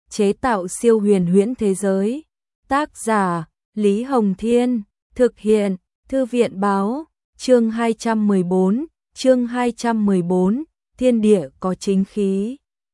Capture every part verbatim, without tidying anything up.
chế tạo siêu huyền huyễn thế giới. Tác giả: Lý Hồng Thiên, thực hiện: Thư viện Báo. Chương hai trăm mười bốn, chương hai trăm mười bốn, thiên địa có chính khí.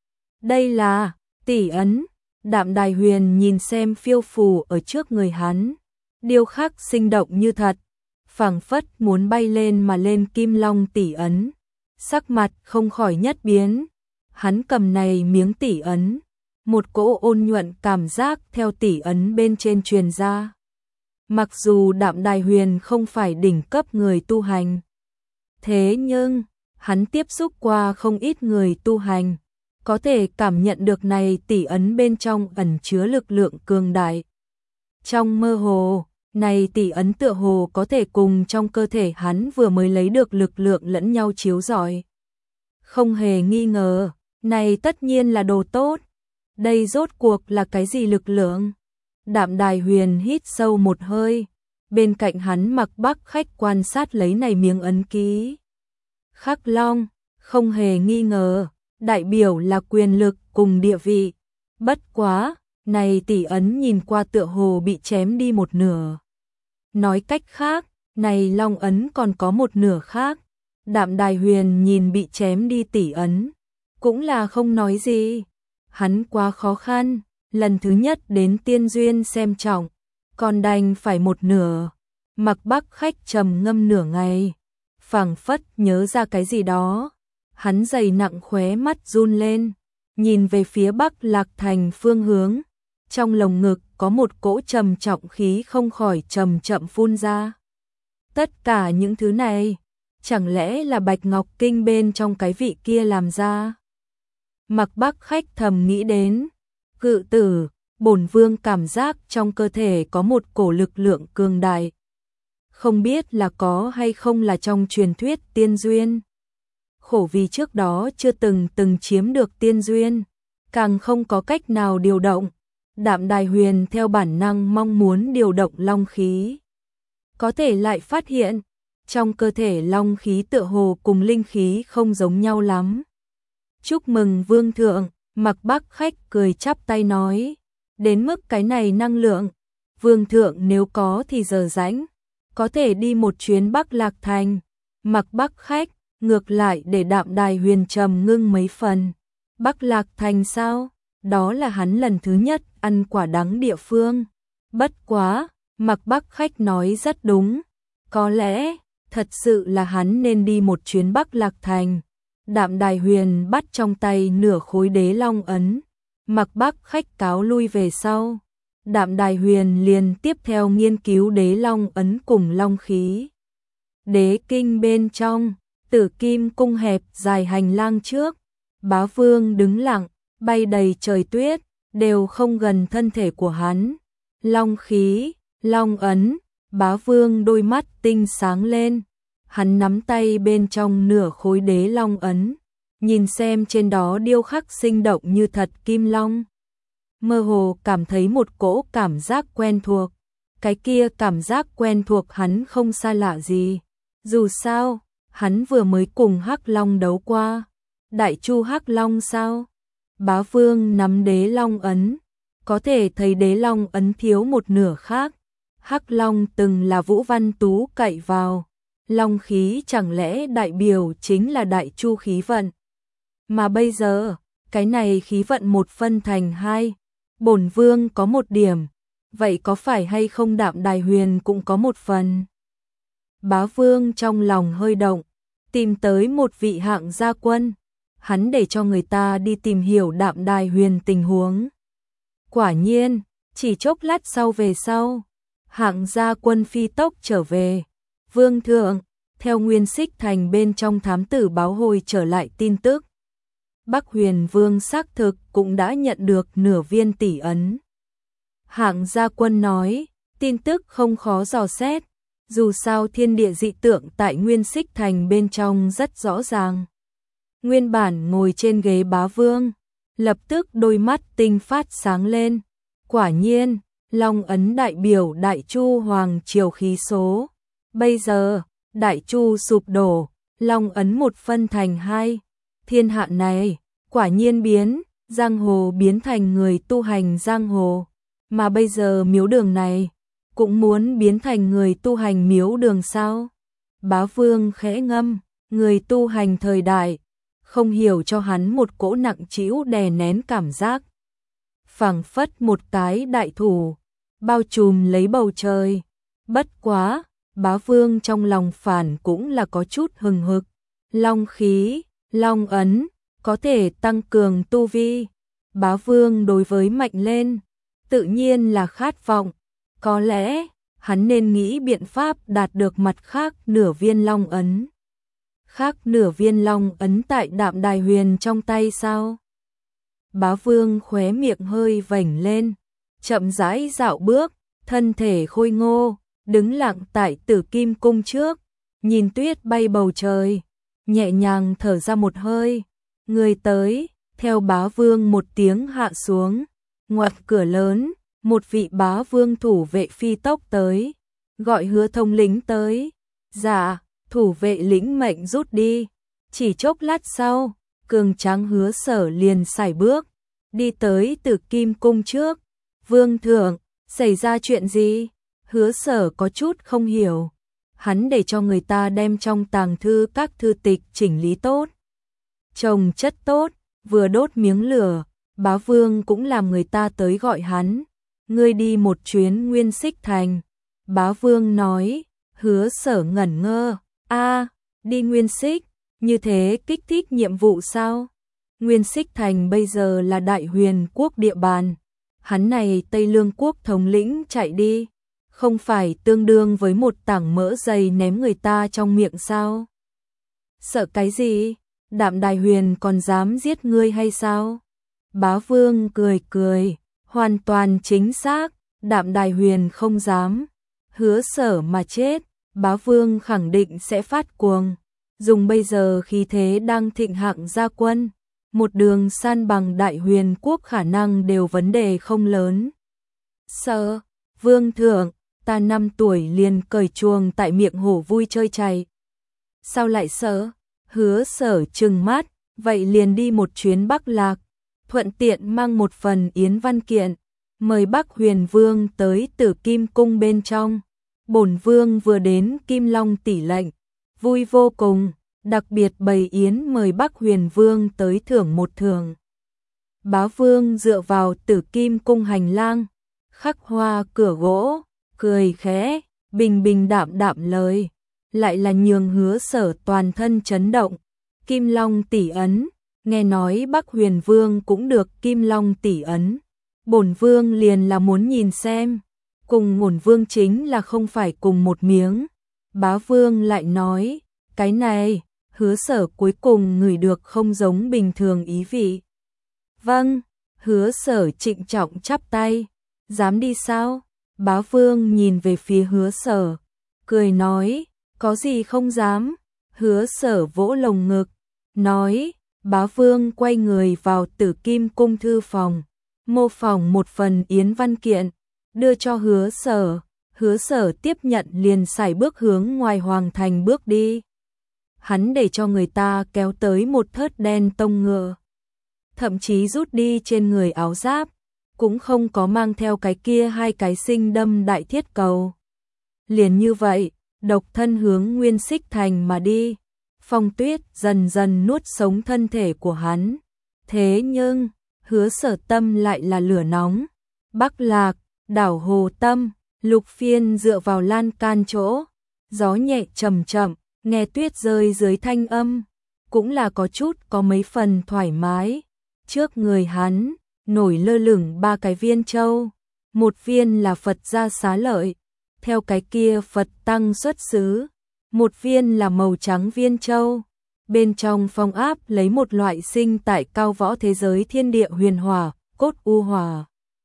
Đây là tỷ ấn. Đạm Đài Huyền nhìn xem phiêu phù ở trước người hắn, điêu khắc sinh động như thật, phảng phất muốn bay lên mà lên kim long tỷ ấn, sắc mặt không khỏi nhất biến. Hắn cầm này miếng tỷ ấn, một cỗ ôn nhuận cảm giác theo tỷ ấn bên trên truyền ra. Mặc dù Đạm Đài Huyền không phải đỉnh cấp người tu hành, thế nhưng hắn tiếp xúc qua không ít người tu hành, có thể cảm nhận được này tỷ ấn bên trong ẩn chứa lực lượng cường đại. Trong mơ hồ, này tỷ ấn tựa hồ có thể cùng trong cơ thể hắn vừa mới lấy được lực lượng lẫn nhau chiếu rọi. Không hề nghi ngờ, này tất nhiên là đồ tốt. Đây rốt cuộc là cái gì lực lượng? Đạm Đài Huyền hít sâu một hơi, bên cạnh hắn Mặc Bắc Khách quan sát lấy này miếng ấn ký. Khắc long, không hề nghi ngờ, đại biểu là quyền lực cùng địa vị. Bất quá, này tỷ ấn nhìn qua tựa hồ bị chém đi một nửa. Nói cách khác, này long ấn còn có một nửa khác. Đạm Đài Huyền nhìn bị chém đi tỷ ấn, cũng là không nói gì. Hắn quá khó khăn, lần thứ nhất đến tiên duyên xem trọng, còn đành phải một nửa. Mặc Bắc Khách trầm ngâm nửa ngày, phảng phất nhớ ra cái gì đó. Hắn dày nặng khóe mắt run lên, nhìn về phía Bắc Lạc Thành phương hướng. Trong lồng ngực có một cỗ trầm trọng khí không khỏi chậm chậm phun ra. Tất cả những thứ này, chẳng lẽ là Bạch Ngọc Kinh bên trong cái vị kia làm ra? Mặc Bắc Khách thầm nghĩ đến. Cự tử, bổn vương cảm giác trong cơ thể có một cổ lực lượng cường đại. Không biết là có hay không là trong truyền thuyết tiên duyên. Khổ vì trước đó chưa từng từng chiếm được tiên duyên, càng không có cách nào điều động. Đạm Đài Huyền theo bản năng mong muốn điều động long khí. Có thể lại phát hiện, trong cơ thể long khí tựa hồ cùng linh khí không giống nhau lắm. Chúc mừng vương thượng, Mặc Bắc Khách cười chắp tay nói. Đến mức cái này năng lượng, vương thượng nếu có thì giờ rảnh, có thể đi một chuyến Bắc Lạc Thành. Mặc Bắc Khách ngược lại để Đạm Đài Huyền trầm ngưng mấy phần. Bắc Lạc Thành sao? Đó là hắn lần thứ nhất ăn quả đắng địa phương. Bất quá, Mặc Bắc Khách nói rất đúng. Có lẽ, thật sự là hắn nên đi một chuyến Bắc Lạc Thành. Đạm Đài Huyền bắt trong tay nửa khối đế long ấn. Mặc Bắc Khách cáo lui về sau. Đạm Đài Huyền liền tiếp theo nghiên cứu đế long ấn cùng long khí. Đế kinh bên trong, Tử Kim cung hẹp dài hành lang trước. Bá Vương đứng lặng, bay đầy trời tuyết, đều không gần thân thể của hắn. Long khí, long ấn, Bá Vương đôi mắt tinh sáng lên. Hắn nắm tay bên trong nửa khối đế long ấn, nhìn xem trên đó điêu khắc sinh động như thật kim long. Mơ hồ cảm thấy một cỗ cảm giác quen thuộc. Cái kia cảm giác quen thuộc hắn không xa lạ gì. Dù sao, hắn vừa mới cùng Hắc Long đấu qua. Đại Chu Hắc Long sao? Bá Vương nắm đế long ấn, có thể thấy đế long ấn thiếu một nửa khác. Hắc Long từng là Vũ Văn Tú cậy vào. Long khí chẳng lẽ đại biểu chính là Đại Chu khí vận? Mà bây giờ, cái này khí vận một phân thành hai. Bổn vương có một điểm, vậy có phải hay không Đạm Đài Huyền cũng có một phần? Bá Vương trong lòng hơi động, tìm tới một vị hạng gia quân. Hắn để cho người ta đi tìm hiểu Đạm Đài Huyền tình huống. Quả nhiên, chỉ chốc lát sau về sau, hạng gia quân phi tốc trở về. Vương thượng, theo Nguyên Xích Thành bên trong thám tử báo hồi trở lại tin tức. Bắc Huyền Vương xác thực cũng đã nhận được nửa viên tỷ ấn. Hạng gia quân nói, tin tức không khó dò xét, dù sao thiên địa dị tượng tại Nguyên Xích Thành bên trong rất rõ ràng. Nguyên bản ngồi trên ghế Bá Vương, lập tức đôi mắt tinh phát sáng lên. Quả nhiên, long ấn đại biểu Đại Chu Hoàng triều khí số. Bây giờ, Đại Chu sụp đổ, long ấn một phân thành hai. Thiên hạ này, quả nhiên biến, giang hồ biến thành người tu hành giang hồ, mà bây giờ miếu đường này cũng muốn biến thành người tu hành miếu đường sao? Bá Vương khẽ ngâm, người tu hành thời đại, không hiểu cho hắn một cỗ nặng trĩu đè nén cảm giác. Phảng phất một cái đại thủ, bao trùm lấy bầu trời. Bất quá, Bá Vương trong lòng phản cũng là có chút hừng hực. Long khí, long ấn, có thể tăng cường tu vi. Bá Vương đối với mạnh lên, tự nhiên là khát vọng. Có lẽ, hắn nên nghĩ biện pháp đạt được mặt khác nửa viên long ấn. Khác nửa viên long ấn tại Đạm Đài Huyền trong tay sao? Bá Vương khóe miệng hơi vểnh lên, chậm rãi dạo bước, thân thể khôi ngô, đứng lặng tại Tử Kim cung trước, nhìn tuyết bay bầu trời, nhẹ nhàng thở ra một hơi. Người tới, theo Bá Vương một tiếng hạ xuống, ngoặt cửa lớn, một vị Bá Vương thủ vệ phi tốc tới, gọi Hứa thống lĩnh tới. Dạ, thủ vệ lĩnh mệnh rút đi. Chỉ chốc lát sau, cường tráng Hứa Sở liền sải bước, đi tới Tử Kim cung trước. Vương thượng, xảy ra chuyện gì? Hứa Sở có chút không hiểu. Hắn để cho người ta đem trong tàng thư các thư tịch chỉnh lý tốt, trồng chất tốt, vừa đốt miếng lửa, Bá Vương cũng làm người ta tới gọi hắn. Ngươi đi một chuyến Nguyên Xích Thành. Bá Vương nói. Hứa Sở ngẩn ngơ. A, đi Nguyên Xích, như thế kích thích nhiệm vụ sao? Nguyên Xích Thành bây giờ là Đại Huyền quốc địa bàn. Hắn này Tây Lương quốc thống lĩnh chạy đi, không phải tương đương với một tảng mỡ dày ném người ta trong miệng sao? Sợ cái gì? Đạm Đài Huyền còn dám giết ngươi hay sao? Bá Vương cười cười, hoàn toàn chính xác, Đạm Đài Huyền không dám. Hứa Sở mà chết, Bá Vương khẳng định sẽ phát cuồng, dùng bây giờ khí thế đang thịnh hạng ra quân, một đường san bằng Đại Huyền quốc khả năng đều vấn đề không lớn. Sở, Vương thượng, ta năm tuổi liền cởi chuồng tại miệng hổ vui chơi chạy. Sao lại sợ? Hứa Sở trừng mắt, vậy liền đi một chuyến Bắc Lạc, thuận tiện mang một phần yến văn kiện, mời Bắc Huyền Vương tới Tử Kim cung bên trong. Bổn Vương vừa đến Kim Long tỷ lệnh, vui vô cùng, đặc biệt bày yến mời Bắc Huyền Vương tới thưởng một thưởng. Bá Vương dựa vào Tử Kim cung hành lang, khắc hoa cửa gỗ, cười khẽ, bình bình đạm đạm lời, lại là nhường Hứa Sở toàn thân chấn động. Kim Long tỷ ấn, nghe nói Bắc Huyền Vương cũng được Kim Long tỷ ấn. Bổn Vương liền là muốn nhìn xem, cùng Ngổn Vương chính là không phải cùng một miếng. Bá Vương lại nói, cái này, Hứa Sở cuối cùng ngửi được không giống bình thường ý vị. Vâng, Hứa Sở trịnh trọng chắp tay, dám đi sao? Bá Vương nhìn về phía Hứa Sở, cười nói, có gì không dám? Hứa Sở vỗ lồng ngực, nói, Bá Vương quay người vào Tử Kim cung thư phòng, mô phỏng một phần yến văn kiện, đưa cho Hứa Sở. Hứa Sở tiếp nhận liền sải bước hướng ngoài hoàng thành bước đi. Hắn để cho người ta kéo tới một thớt đen tông ngựa, thậm chí rút đi trên người áo giáp, cũng không có mang theo cái kia hai cái sinh đâm đại thiết cầu. Liền như vậy, độc thân hướng Nguyên Xích Thành mà đi. Phong tuyết dần dần nuốt sống thân thể của hắn. Thế nhưng, Hứa Sở tâm lại là lửa nóng. Bắc Lạc, đảo Hồ Tâm, Lục Phiên dựa vào lan can chỗ, gió nhẹ chậm chậm, nghe tuyết rơi dưới thanh âm, cũng là có chút có mấy phần thoải mái. Trước người hắn, nổi lơ lửng ba cái viên châu, một viên là Phật gia xá lợi, theo cái kia Phật tăng xuất xứ, một viên là màu trắng viên châu, bên trong phong áp lấy một loại sinh tại cao võ thế giới thiên địa huyền hỏa, cốt u hỏa.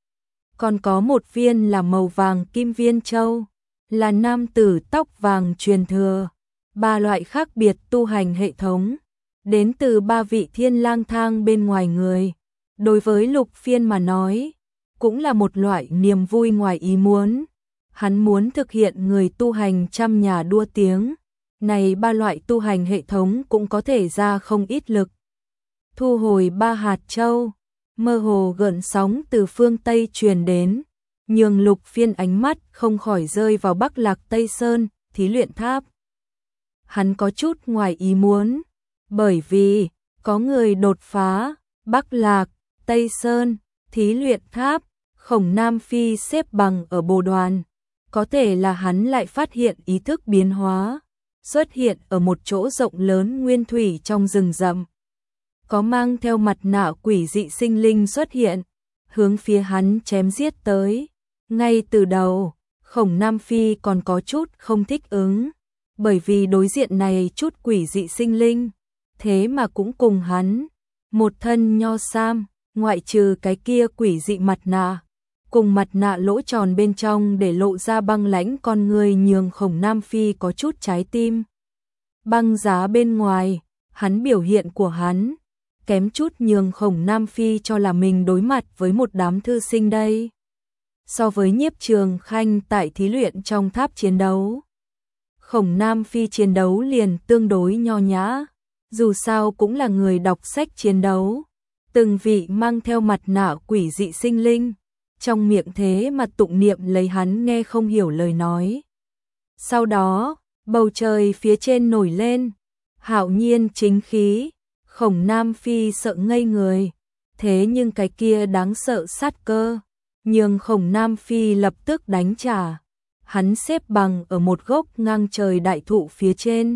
Còn có một viên là màu vàng kim viên châu, là nam tử tóc vàng truyền thừa. Ba loại khác biệt tu hành hệ thống, đến từ ba vị thiên lang thang bên ngoài người. Đối với Lục Phiên mà nói, cũng là một loại niềm vui ngoài ý muốn. Hắn muốn thực hiện người tu hành trăm nhà đua tiếng. Này ba loại tu hành hệ thống cũng có thể ra không ít lực. Thu hồi ba hạt châu, mơ hồ gợn sóng từ phương Tây truyền đến, nhường Lục Phiên ánh mắt không khỏi rơi vào Bắc Lạc Tây Sơn, thí luyện tháp. Hắn có chút ngoài ý muốn, bởi vì có người đột phá, Bắc Lạc, Tây Sơn, thí luyện tháp, Khổng Nam Phi xếp bằng ở bồ đoàn. Có thể là hắn lại phát hiện ý thức biến hóa, xuất hiện ở một chỗ rộng lớn nguyên thủy trong rừng rậm. Có mang theo mặt nạ quỷ dị sinh linh xuất hiện, hướng phía hắn chém giết tới. Ngay từ đầu, Khổng Nam Phi còn có chút không thích ứng, bởi vì đối diện này chút quỷ dị sinh linh, thế mà cũng cùng hắn, một thân nho sam, ngoại trừ cái kia quỷ dị mặt nạ, cùng mặt nạ lỗ tròn bên trong để lộ ra băng lãnh con người nhường Khổng Nam Phi có chút trái tim. Băng giá bên ngoài, hắn biểu hiện của hắn, kém chút nhường Khổng Nam Phi cho là mình đối mặt với một đám thư sinh đây. So với Nhiếp Trường Khanh tại thí luyện trong tháp chiến đấu, Khổng Nam Phi chiến đấu liền tương đối nho nhã, dù sao cũng là người đọc sách chiến đấu, từng vị mang theo mặt nạ quỷ dị sinh linh, trong miệng thế mà tụng niệm lấy hắn nghe không hiểu lời nói. Sau đó, bầu trời phía trên nổi lên, hạo nhiên chính khí, Khổng Nam Phi sợ ngây người, thế nhưng cái kia đáng sợ sát cơ, nhưng Khổng Nam Phi lập tức đánh trả. Hắn xếp bằng ở một gốc ngang trời đại thụ phía trên.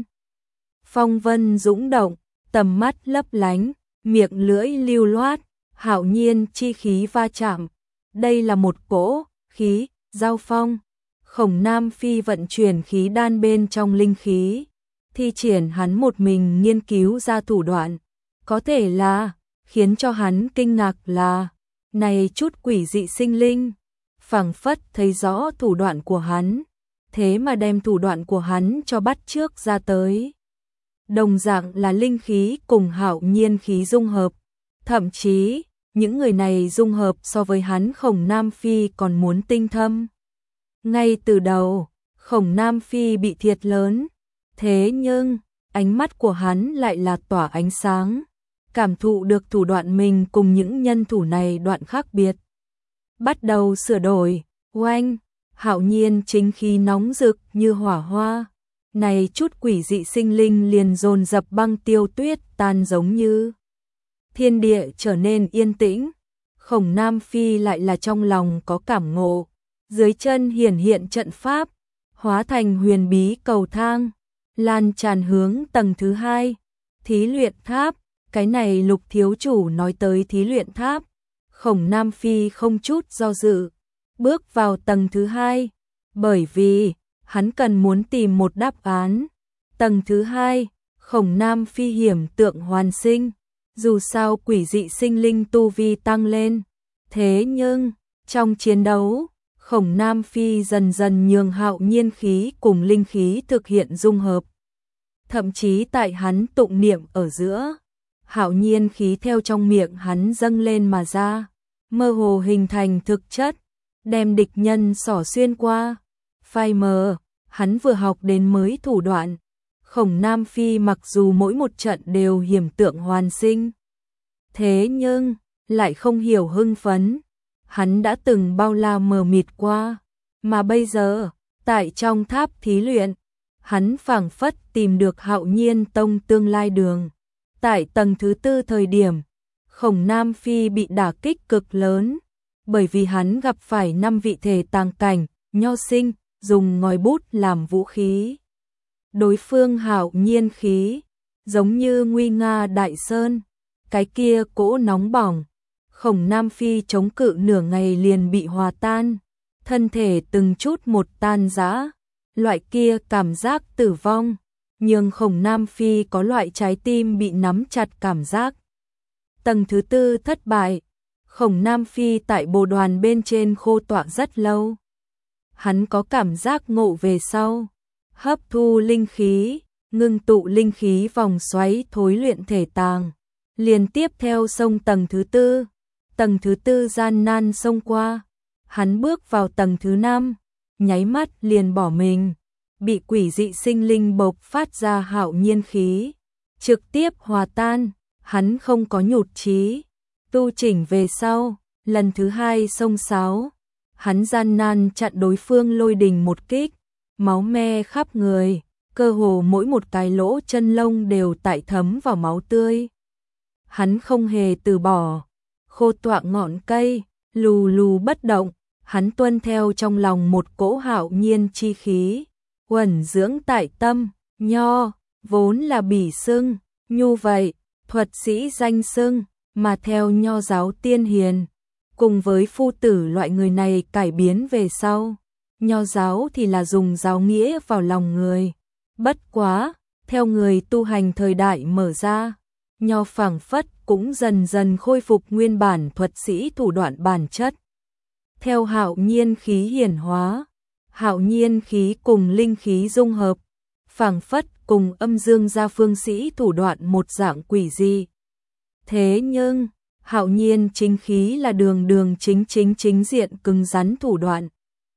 Phong vân dũng động, tầm mắt lấp lánh, miệng lưỡi lưu loát, hạo nhiên chi khí va chạm. Đây là một cỗ khí giao phong. Khổng Nam Phi vận chuyển khí đan bên trong linh khí, thi triển hắn một mình nghiên cứu ra thủ đoạn. Có thể là, khiến cho hắn kinh ngạc là, này chút quỷ dị sinh linh, phảng phất thấy rõ thủ đoạn của hắn, thế mà đem thủ đoạn của hắn cho bắt trước ra tới. Đồng dạng là linh khí cùng hạo nhiên khí dung hợp, thậm chí, những người này dung hợp so với hắn Khổng Nam Phi còn muốn tinh thâm. Ngay từ đầu, Khổng Nam Phi bị thiệt lớn, thế nhưng, ánh mắt của hắn lại là tỏa ánh sáng, cảm thụ được thủ đoạn mình cùng những nhân thủ này đoạn khác biệt. Bắt đầu sửa đổi, oanh, hạo nhiên chính khí nóng rực như hỏa hoa. Này chút quỷ dị sinh linh liền dồn dập băng tiêu tuyết tan giống như. Thiên địa trở nên yên tĩnh, Khổng Nam Phi lại là trong lòng có cảm ngộ. Dưới chân hiển hiện trận pháp, hóa thành huyền bí cầu thang, lan tràn hướng tầng thứ hai, thí luyện tháp. Cái này Lục thiếu chủ nói tới thí luyện tháp. Khổng Nam Phi không chút do dự, bước vào tầng thứ hai, bởi vì hắn cần muốn tìm một đáp án. Tầng thứ hai, Khổng Nam Phi hiểm tượng hoàn sinh, dù sao quỷ dị sinh linh tu vi tăng lên, thế nhưng trong chiến đấu, Khổng Nam Phi dần dần nhường hạo nhiên khí cùng linh khí thực hiện dung hợp. Thậm chí tại hắn tụng niệm ở giữa, hạo nhiên khí theo trong miệng hắn dâng lên mà ra, mơ hồ hình thành thực chất, đem địch nhân xỏ xuyên qua. Phai mờ, hắn vừa học đến mới thủ đoạn. Khổng Nam Phi mặc dù mỗi một trận đều hiểm tượng hoàn sinh, thế nhưng lại không hiểu hưng phấn. Hắn đã từng bao la mờ mịt qua, mà bây giờ, tại trong tháp thí luyện, hắn phảng phất tìm được hạo nhiên tông tương lai đường. Tại tầng thứ tư thời điểm, Khổng Nam Phi bị đả kích cực lớn, bởi vì hắn gặp phải năm vị thể tàng cảnh, nho sinh, dùng ngòi bút làm vũ khí. Đối phương hạo nhiên khí, giống như nguy nga đại sơn, cái kia cỗ nóng bỏng. Khổng Nam Phi chống cự nửa ngày liền bị hòa tan, thân thể từng chút một tan rã, loại kia cảm giác tử vong, nhưng Khổng Nam Phi có loại trái tim bị nắm chặt cảm giác. Tầng thứ tư thất bại, Khổng Nam Phi tại bồ đoàn bên trên khô tọa rất lâu. Hắn có cảm giác ngộ về sau, hấp thu linh khí, ngưng tụ linh khí vòng xoáy thối luyện thể tàng, liền tiếp theo sông tầng thứ tư. Tầng thứ tư gian nan xông qua, hắn bước vào tầng thứ năm, nháy mắt liền bỏ mình, bị quỷ dị sinh linh bộc phát ra hạo nhiên khí, trực tiếp hòa tan, hắn không có nhụt chí, tu chỉnh về sau, lần thứ hai xông xáo, hắn gian nan chặn đối phương lôi đình một kích, máu me khắp người, cơ hồ mỗi một cái lỗ chân lông đều tải thấm vào máu tươi. Hắn không hề từ bỏ, khô tọa ngọn cây, lù lù bất động, hắn tuân theo trong lòng một cỗ hạo nhiên chi khí, uẩn dưỡng tại tâm, nho, vốn là bỉ xưng, nhu vậy, thuật sĩ danh xưng, mà theo nho giáo tiên hiền, cùng với phu tử loại người này cải biến về sau, nho giáo thì là dùng giáo nghĩa vào lòng người. Bất quá, theo người tu hành thời đại mở ra, nho phảng phất cũng dần dần khôi phục nguyên bản thuật sĩ thủ đoạn bản chất. Theo hạo nhiên khí hiển hóa, hạo nhiên khí cùng linh khí dung hợp, phảng phất cùng âm dương gia phương sĩ thủ đoạn một dạng quỷ dị. Thế nhưng, hạo nhiên chính khí là đường đường chính chính chính diện cứng rắn thủ đoạn.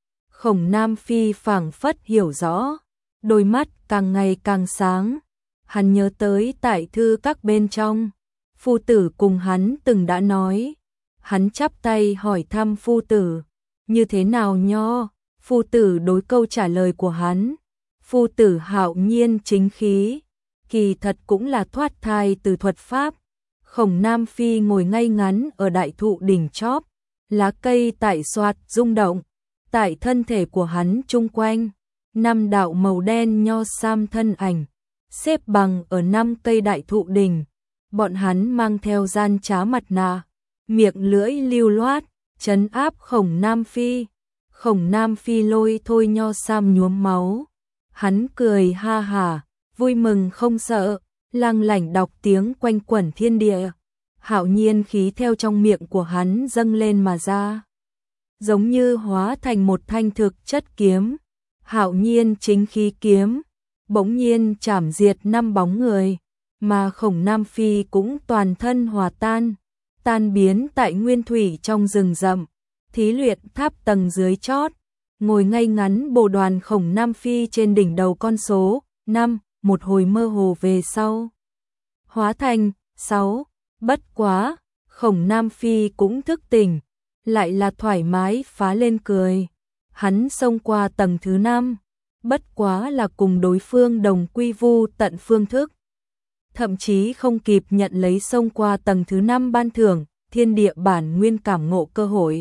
Khổng Nam Phi phảng phất hiểu rõ, đôi mắt càng ngày càng sáng. Hắn nhớ tới tại thư các bên trong, phu tử cùng hắn từng đã nói. Hắn chắp tay hỏi thăm phu tử, như thế nào nho? Phu tử đối câu trả lời của hắn, phu tử hạo nhiên chính khí, kỳ thật cũng là thoát thai từ thuật pháp. Khổng Nam Phi ngồi ngay ngắn ở đại thụ đỉnh chóp, lá cây tại xoạt rung động, tại thân thể của hắn chung quanh, năm đạo màu đen nho sam thân ảnh, xếp bằng ở năm cây đại thụ đỉnh, bọn hắn mang theo gian trá mặt nạ, miệng lưỡi lưu loát, trấn áp Khổng Nam Phi. Khổng Nam Phi lôi thôi nho sam nhuốm máu, hắn cười ha hả, vui mừng không sợ, lăng lảnh đọc tiếng quanh quẩn thiên địa, hạo nhiên khí theo trong miệng của hắn dâng lên mà ra, giống như hóa thành một thanh thực chất kiếm, hạo nhiên chính khí kiếm, bỗng nhiên chảm diệt năm bóng người, mà Khổng Nam Phi cũng toàn thân hòa tan, tan biến tại nguyên thủy trong rừng rậm. Thí luyện tháp tầng dưới chót, ngồi ngay ngắn bồ đoàn Khổng Nam Phi trên đỉnh đầu con số năm, một hồi mơ hồ về sau. Hóa thành sáu, bất quá, Khổng Nam Phi cũng thức tỉnh, lại là thoải mái phá lên cười. Hắn xông qua tầng thứ năm, bất quá là cùng đối phương đồng quy vu tận phương thức. Thậm chí không kịp nhận lấy xông qua tầng thứ năm ban thưởng, thiên địa bản nguyên cảm ngộ cơ hội.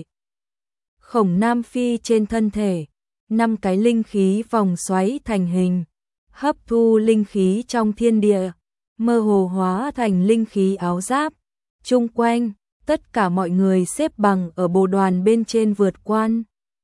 Khổng Nam Phi trên thân thể, năm cái linh khí vòng xoáy thành hình, hấp thu linh khí trong thiên địa, mơ hồ hóa thành linh khí áo giáp. Chung quanh, tất cả mọi người xếp bằng ở bồ đoàn bên trên vượt quan.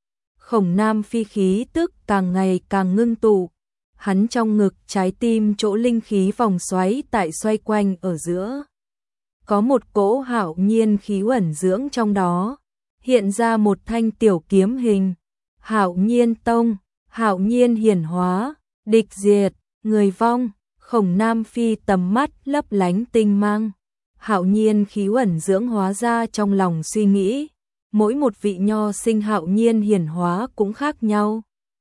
Khổng Nam Phi khí tức càng ngày càng ngưng tụ, hắn trong ngực trái tim chỗ linh khí vòng xoáy tại xoay quanh ở giữa. Có một cỗ hạo nhiên khí ẩn dưỡng trong đó, hiện ra một thanh tiểu kiếm hình, hạo nhiên tông, hạo nhiên hiển hóa, địch diệt, người vong. Khổng Nam Phi tầm mắt lấp lánh tinh mang, hạo nhiên khí ẩn dưỡng hóa ra trong lòng suy nghĩ, mỗi một vị nho sinh hạo nhiên hiển hóa cũng khác nhau.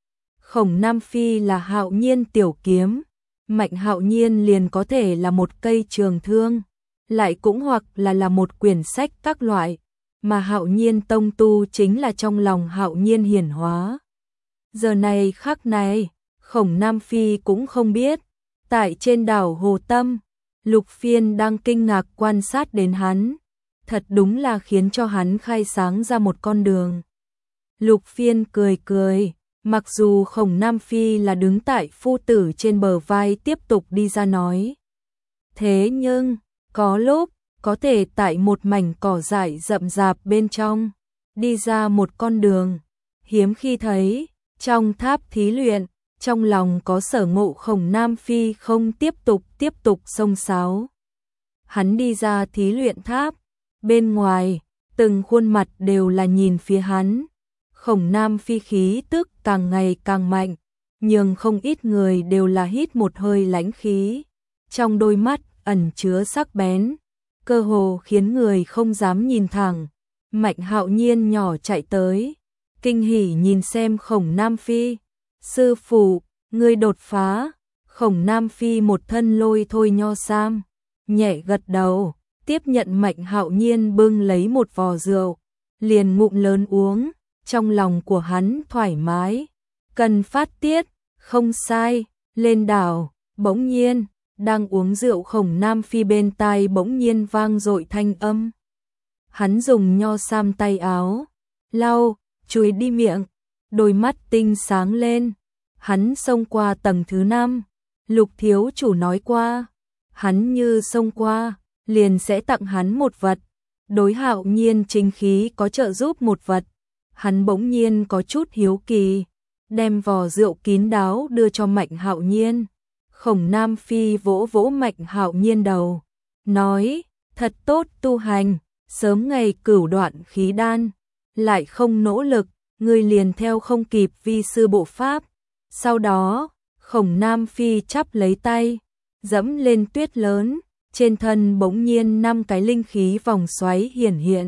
Khổng Nam Phi là hạo nhiên tiểu kiếm, mạnh hạo nhiên liền có thể là một cây trường thương, lại cũng hoặc là là một quyển sách các loại, mà hạo nhiên tông tu chính là trong lòng hạo nhiên hiển hóa. Giờ này khắc này, Khổng Nam Phi cũng không biết, tại trên đảo Hồ Tâm, Lục Phiên đang kinh ngạc quan sát đến hắn, thật đúng là khiến cho hắn khai sáng ra một con đường. Lục Phiên cười cười, mặc dù Khổng Nam Phi là đứng tại phu tử trên bờ vai tiếp tục đi ra nói. Thế nhưng, có lúc, có thể tại một mảnh cỏ dại rậm rạp bên trong, đi ra một con đường, hiếm khi thấy, trong tháp thí luyện, trong lòng có sở ngộ. Khổng Nam Phi không tiếp tục tiếp tục xông xáo. Hắn đi ra thí luyện tháp, bên ngoài, từng khuôn mặt đều là nhìn phía hắn. Khổng Nam Phi khí tức càng ngày càng mạnh, nhưng không ít người đều là hít một hơi lãnh khí, trong đôi mắt ẩn chứa sắc bén, cơ hồ khiến người không dám nhìn thẳng. Mạnh hạo nhiên nhỏ chạy tới, kinh hỉ nhìn xem Khổng Nam Phi. Sư phụ, ngươi đột phá. Khổng Nam Phi một thân lôi thôi nho sam, nhẹ gật đầu, tiếp nhận Mạnh Hạo Nhiên bưng lấy một vò rượu, liền ngụm lớn uống, trong lòng của hắn thoải mái, cần phát tiết, không sai, lên đảo, bỗng nhiên, đang uống rượu Khổng Nam Phi bên tai bỗng nhiên vang dội thanh âm. Hắn dùng nho sam tay áo, lau, chùi đi miệng, đôi mắt tinh sáng lên, hắn xông qua tầng thứ năm, Lục thiếu chủ nói qua, hắn như xông qua, liền sẽ tặng hắn một vật, đối Hạo Nhiên chính khí có trợ giúp một vật, hắn bỗng nhiên có chút hiếu kỳ, đem vò rượu kín đáo đưa cho Mạnh Hạo Nhiên. Khổng Nam Phi vỗ vỗ Mạnh Hạo Nhiên đầu, nói, thật tốt tu hành, sớm ngày cửu đoạn khí đan, lại không nỗ lực, ngươi liền theo không kịp vi sư bộ pháp. Sau đó, Khổng Nam Phi chắp lấy tay, dẫm lên tuyết lớn, trên thân bỗng nhiên năm cái linh khí vòng xoáy hiển hiện,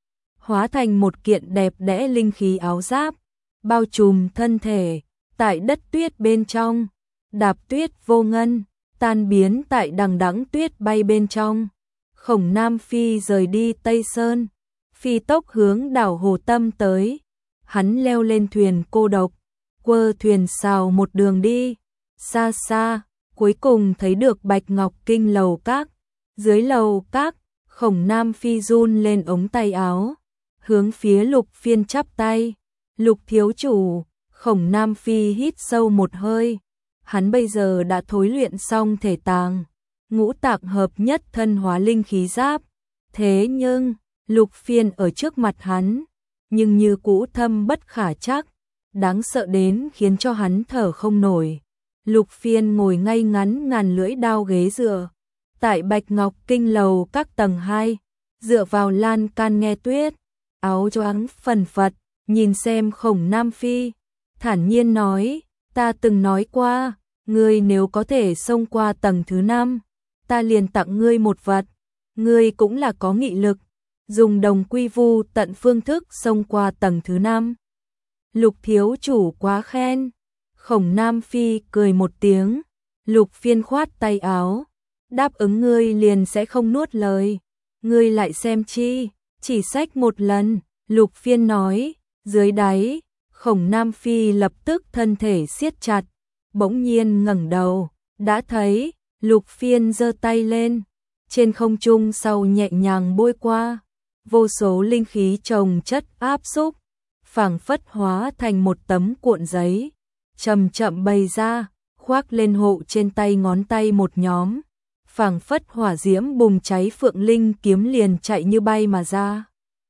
hóa thành một kiện đẹp đẽ linh khí áo giáp, bao trùm thân thể, tại đất tuyết bên trong, đạp tuyết vô ngân, tan biến tại đằng đẵng tuyết bay bên trong. Khổng Nam Phi rời đi Tây Sơn, phi tốc hướng đảo Hồ Tâm tới, hắn leo lên thuyền cô độc, quơ thuyền xào một đường đi, xa xa, cuối cùng thấy được Bạch Ngọc Kinh lầu các, dưới lầu các, Khổng Nam Phi run lên ống tay áo, hướng phía Lục Phiên chắp tay, Lục thiếu chủ. Khổng Nam Phi hít sâu một hơi, hắn bây giờ đã thối luyện xong thể tàng, ngũ tạng hợp nhất thân hóa linh khí giáp, thế nhưng, Lục Phiên ở trước mặt hắn, nhưng như cũ thâm bất khả trắc, đáng sợ đến khiến cho hắn thở không nổi. Lục Phiên ngồi ngay ngắn ngàn lưỡi đao ghế dựa, tại Bạch Ngọc Kinh lầu các tầng hai, dựa vào lan can nghe tuyết, áo choàng phần phật, nhìn xem Khổng Nam Phi, thản nhiên nói, ta từng nói qua, ngươi nếu có thể xông qua tầng thứ năm, ta liền tặng ngươi một vật, ngươi cũng là có nghị lực, dùng đồng quy vu tận phương thức xông qua tầng thứ năm. Lục thiếu chủ quá khen. Khổng Nam Phi cười một tiếng, Lục Phiên khoát tay áo, đáp ứng ngươi liền sẽ không nuốt lời, ngươi lại xem chi, chỉ xách một lần. Lục Phiên nói, dưới đáy, Khổng Nam Phi lập tức thân thể siết chặt, bỗng nhiên ngẩng đầu, đã thấy, Lục Phiên giơ tay lên, trên không trung sau nhẹ nhàng bôi qua, vô số linh khí chồng chất áp xúc, phảng phất hóa thành một tấm cuộn giấy, chậm chậm bày ra, khoác lên hộ trên tay ngón tay một nhóm, phảng phất hỏa diễm bùng cháy, Phượng Linh kiếm liền chạy như bay mà ra,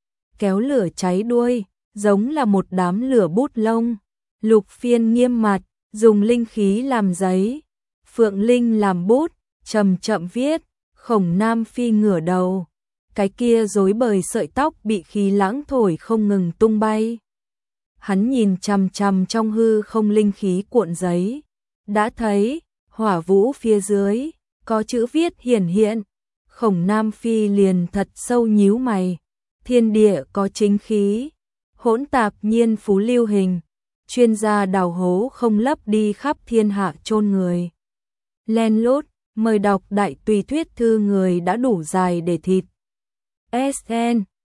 kéo lửa cháy đuôi, giống là một đám lửa bút lông. Lục Phiên nghiêm mặt, dùng linh khí làm giấy, Phượng Linh làm bút, chậm chậm viết. Khổng Nam Phi ngửa đầu, cái kia rối bời sợi tóc bị khí lãng thổi không ngừng tung bay. Hắn nhìn chằm chằm trong hư không linh khí cuộn giấy, đã thấy, hỏa vũ phía dưới, có chữ viết hiển hiện. Khổng Nam Phi liền thật sâu nhíu mày, thiên địa có chính khí, hỗn tạp nhiên phú lưu hình, chuyên gia đào hố không lấp đi khắp thiên hạ chôn người. Len lút, mời đọc đại tùy thuyết thư người đã đủ dài để thịt. ét en